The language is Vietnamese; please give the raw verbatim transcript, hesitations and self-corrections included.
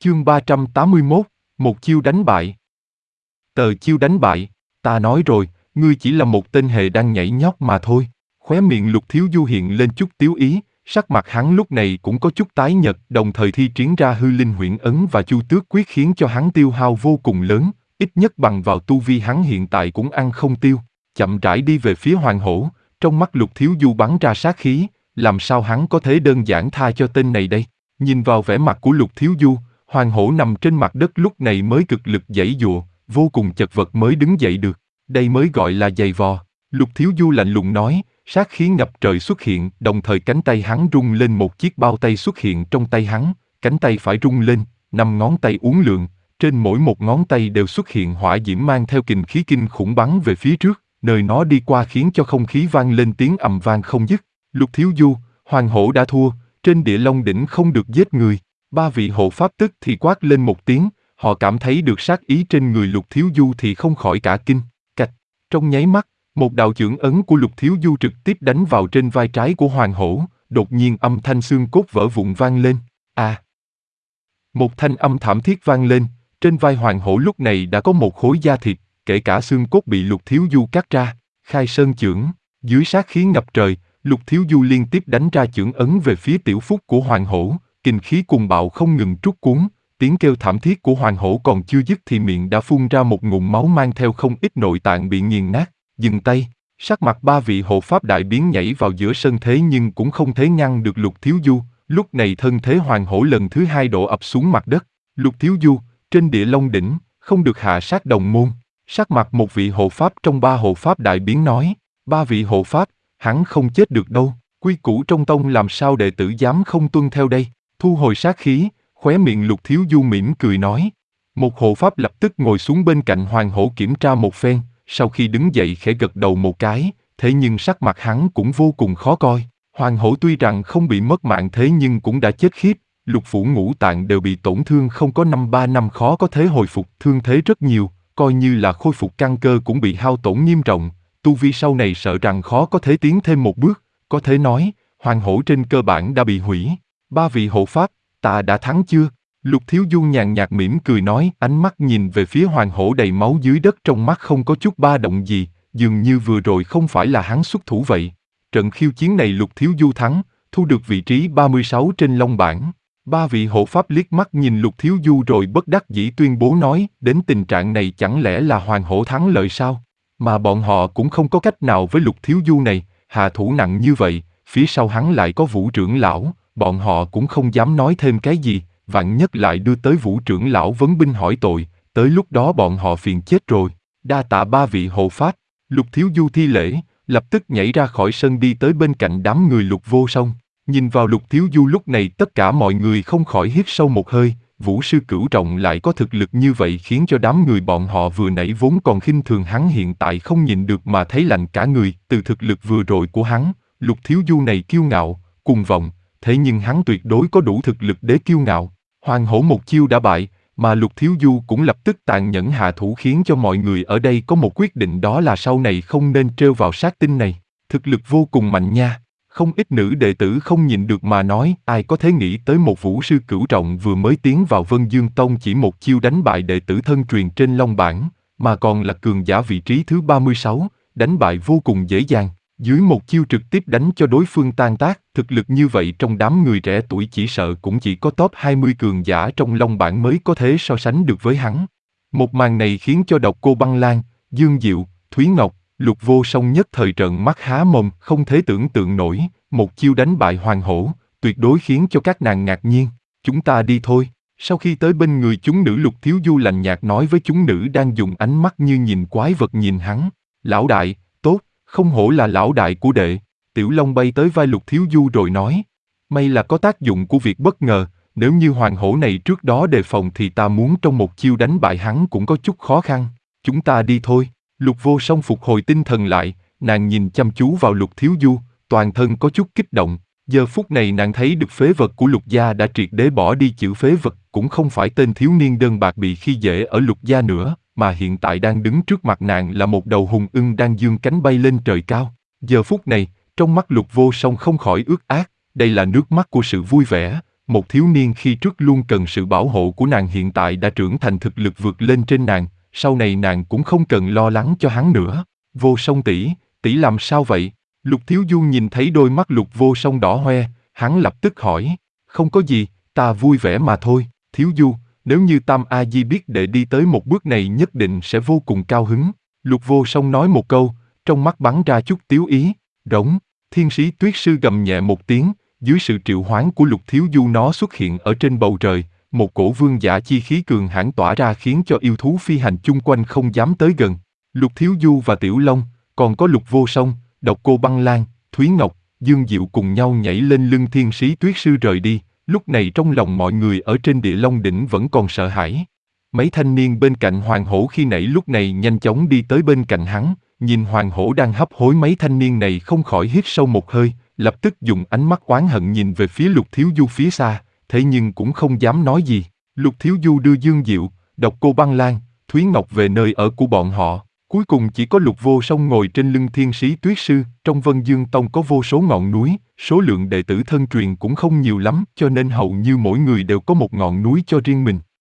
Chương ba trăm tám mươi mốt, một chiêu đánh bại. Tờ chiêu đánh bại, ta nói rồi, ngươi chỉ là một tên hề đang nhảy nhót mà thôi. Khóe miệng Lục Thiếu Du hiện lên chút tiếu ý, sắc mặt hắn lúc này cũng có chút tái nhợt, đồng thời thi triển ra hư linh huyễn ấn và chu tước quyết khiến cho hắn tiêu hao vô cùng lớn, ít nhất bằng vào tu vi hắn hiện tại cũng ăn không tiêu. Chậm rãi đi về phía Hoàng Hổ, trong mắt Lục Thiếu Du bắn ra sát khí, làm sao hắn có thể đơn giản tha cho tên này đây? Nhìn vào vẻ mặt của Lục Thiếu Du, Hoàng Hổ nằm trên mặt đất lúc này mới cực lực giãy giụa, vô cùng chật vật mới đứng dậy được. Đây mới gọi là giày vò. Lục Thiếu Du lạnh lùng nói, sát khí ngập trời xuất hiện, đồng thời cánh tay hắn rung lên, một chiếc bao tay xuất hiện trong tay hắn, cánh tay phải rung lên, năm ngón tay uốn lượn, trên mỗi một ngón tay đều xuất hiện hỏa diễm mang theo kình khí kinh khủng bắn về phía trước, nơi nó đi qua khiến cho không khí vang lên tiếng ầm vang không dứt. Lục Thiếu Du, Hoàng Hổ đã thua, trên Địa Long đỉnh không được giết người. Ba vị hộ pháp tức thì quát lên một tiếng, họ cảm thấy được sát ý trên người Lục Thiếu Du thì không khỏi cả kinh. Cạch, trong nháy mắt, một đạo chưởng ấn của Lục Thiếu Du trực tiếp đánh vào trên vai trái của Hoàng Hổ, đột nhiên âm thanh xương cốt vỡ vụn vang lên. À! Một thanh âm thảm thiết vang lên, trên vai Hoàng Hổ lúc này đã có một khối da thịt, kể cả xương cốt bị Lục Thiếu Du cắt ra. Khai Sơn chưởng, dưới sát khí ngập trời, Lục Thiếu Du liên tiếp đánh ra chưởng ấn về phía tiểu phúc của Hoàng Hổ, kình khí cuồng bạo không ngừng trút cuốn, tiếng kêu thảm thiết của Hoàng Hổ còn chưa dứt thì miệng đã phun ra một ngụm máu mang theo không ít nội tạng bị nghiền nát. Dừng tay, sắc mặt ba vị hộ pháp đại biến nhảy vào giữa sân thế nhưng cũng không thể ngăn được Lục Thiếu Du, lúc này thân thế Hoàng Hổ lần thứ hai đổ ập xuống mặt đất. Lục Thiếu Du, trên Địa Long đỉnh, không được hạ sát đồng môn. Sắc mặt một vị hộ pháp trong ba hộ pháp đại biến nói, ba vị hộ pháp, hắn không chết được đâu, quy củ trong tông làm sao đệ tử dám không tuân theo đây. Thu hồi sát khí, khóe miệng Lục Thiếu Du mỉm cười nói. Một hộ pháp lập tức ngồi xuống bên cạnh Hoàng Hổ kiểm tra một phen, sau khi đứng dậy khẽ gật đầu một cái, thế nhưng sắc mặt hắn cũng vô cùng khó coi. Hoàng Hổ tuy rằng không bị mất mạng thế nhưng cũng đã chết khiếp, lục phủ ngũ tạng đều bị tổn thương, không có năm ba năm khó có thể hồi phục, thương thế rất nhiều, coi như là khôi phục căn cơ cũng bị hao tổn nghiêm trọng, tu vi sau này sợ rằng khó có thể tiến thêm một bước, có thể nói, Hoàng Hổ trên cơ bản đã bị hủy. Ba vị hộ pháp, ta đã thắng chưa? Lục Thiếu Du nhàn nhạt mỉm cười nói, ánh mắt nhìn về phía Hoàng Hổ đầy máu dưới đất, trong mắt không có chút ba động gì, dường như vừa rồi không phải là hắn xuất thủ vậy. Trận khiêu chiến này Lục Thiếu Du thắng, thu được vị trí ba mươi sáu trên Long bảng. Ba vị hộ pháp liếc mắt nhìn Lục Thiếu Du rồi bất đắc dĩ tuyên bố nói, đến tình trạng này chẳng lẽ là Hoàng Hổ thắng lợi sao? Mà bọn họ cũng không có cách nào với Lục Thiếu Du này, hạ thủ nặng như vậy, phía sau hắn lại có Vũ trưởng lão, bọn họ cũng không dám nói thêm cái gì, vạn nhất lại đưa tới Vũ trưởng lão vấn binh hỏi tội, tới lúc đó bọn họ phiền chết rồi. Đa tạ ba vị hộ pháp. Lục Thiếu Du thi lễ, lập tức nhảy ra khỏi sân đi tới bên cạnh đám người Lục Vô Song. Nhìn vào Lục Thiếu Du lúc này tất cả mọi người không khỏi hít sâu một hơi, Vũ sư Cửu Trọng lại có thực lực như vậy khiến cho đám người bọn họ vừa nãy vốn còn khinh thường hắn hiện tại không nhịn được mà thấy lạnh cả người. Từ thực lực vừa rồi của hắn, Lục Thiếu Du này kiêu ngạo, cuồng vọng, thế nhưng hắn tuyệt đối có đủ thực lực để kiêu ngạo. Hoàng Hổ một chiêu đã bại, mà Lục Thiếu Du cũng lập tức tàn nhẫn hạ thủ khiến cho mọi người ở đây có một quyết định, đó là sau này không nên trêu vào sát tinh này. Thực lực vô cùng mạnh nha. Không ít nữ đệ tử không nhịn được mà nói, ai có thể nghĩ tới một Vũ sư Cửu Trọng vừa mới tiến vào Vân Dương Tông chỉ một chiêu đánh bại đệ tử thân truyền trên Long bảng, mà còn là cường giả vị trí thứ ba mươi sáu, đánh bại vô cùng dễ dàng. Dưới một chiêu trực tiếp đánh cho đối phương tan tác, thực lực như vậy trong đám người trẻ tuổi chỉ sợ cũng chỉ có top hai mươi cường giả trong Long bảng mới có thể so sánh được với hắn. Một màn này khiến cho Độc Cô Băng Lan, Dương Diệu, Thúy Ngọc, Lục Vô Song nhất thời trợn mắt há mồm, không thể tưởng tượng nổi, một chiêu đánh bại Hoàng Hổ, tuyệt đối khiến cho các nàng ngạc nhiên. Chúng ta đi thôi. Sau khi tới bên người chúng nữ, Lục Thiếu Du lạnh nhạt nói với chúng nữ đang dùng ánh mắt như nhìn quái vật nhìn hắn. Lão đại, tốt, không hổ là lão đại của đệ. Tiểu Long bay tới vai Lục Thiếu Du rồi nói, may là có tác dụng của việc bất ngờ, nếu như Hoàng Hổ này trước đó đề phòng thì ta muốn trong một chiêu đánh bại hắn cũng có chút khó khăn. Chúng ta đi thôi. Lục Vô Song phục hồi tinh thần lại, nàng nhìn chăm chú vào Lục Thiếu Du, toàn thân có chút kích động. Giờ phút này nàng thấy được phế vật của Lục gia đã triệt để bỏ đi chữ phế vật, cũng không phải tên thiếu niên đơn bạc bị khi dễ ở Lục gia nữa, mà hiện tại đang đứng trước mặt nàng là một đầu hùng ưng đang dương cánh bay lên trời cao. Giờ phút này, trong mắt Lục Vô Song không khỏi ướt át, đây là nước mắt của sự vui vẻ, một thiếu niên khi trước luôn cần sự bảo hộ của nàng hiện tại đã trưởng thành thực lực vượt lên trên nàng, sau này nàng cũng không cần lo lắng cho hắn nữa. Vô Song tỷ, tỷ làm sao vậy? Lục Thiếu Du nhìn thấy đôi mắt Lục Vô Song đỏ hoe, hắn lập tức hỏi, không có gì, ta vui vẻ mà thôi. Thiếu Du, nếu như Tam A Di biết đệ đi tới một bước này nhất định sẽ vô cùng cao hứng. Lục Vô Song nói một câu, trong mắt bắn ra chút tiếu ý. Rống, thiên sĩ tuyết sư gầm nhẹ một tiếng, dưới sự triệu hoán của Lục Thiếu Du nó xuất hiện ở trên bầu trời, một cổ vương giả chi khí cường hãn tỏa ra khiến cho yêu thú phi hành chung quanh không dám tới gần. Lục Thiếu Du và Tiểu Long, còn có Lục Vô Song, Độc Cô Băng Lan, Thúy Ngọc, Dương Diệu cùng nhau nhảy lên lưng thiên sĩ tuyết sư rời đi. Lúc này trong lòng mọi người ở trên Địa Long đỉnh vẫn còn sợ hãi. Mấy thanh niên bên cạnh Hoàng Hổ khi nãy lúc này nhanh chóng đi tới bên cạnh hắn, nhìn Hoàng Hổ đang hấp hối mấy thanh niên này không khỏi hít sâu một hơi, lập tức dùng ánh mắt oán hận nhìn về phía Lục Thiếu Du phía xa, thế nhưng cũng không dám nói gì. Lục Thiếu Du đưa Dương Diệu, Độc Cô Băng Lan, Thúy Ngọc về nơi ở của bọn họ. Cuối cùng chỉ có Lục Vô Song ngồi trên lưng thiên sĩ tuyết sư. Trong Vân Dương Tông có vô số ngọn núi, số lượng đệ tử thân truyền cũng không nhiều lắm, cho nên hầu như mỗi người đều có một ngọn núi cho riêng mình.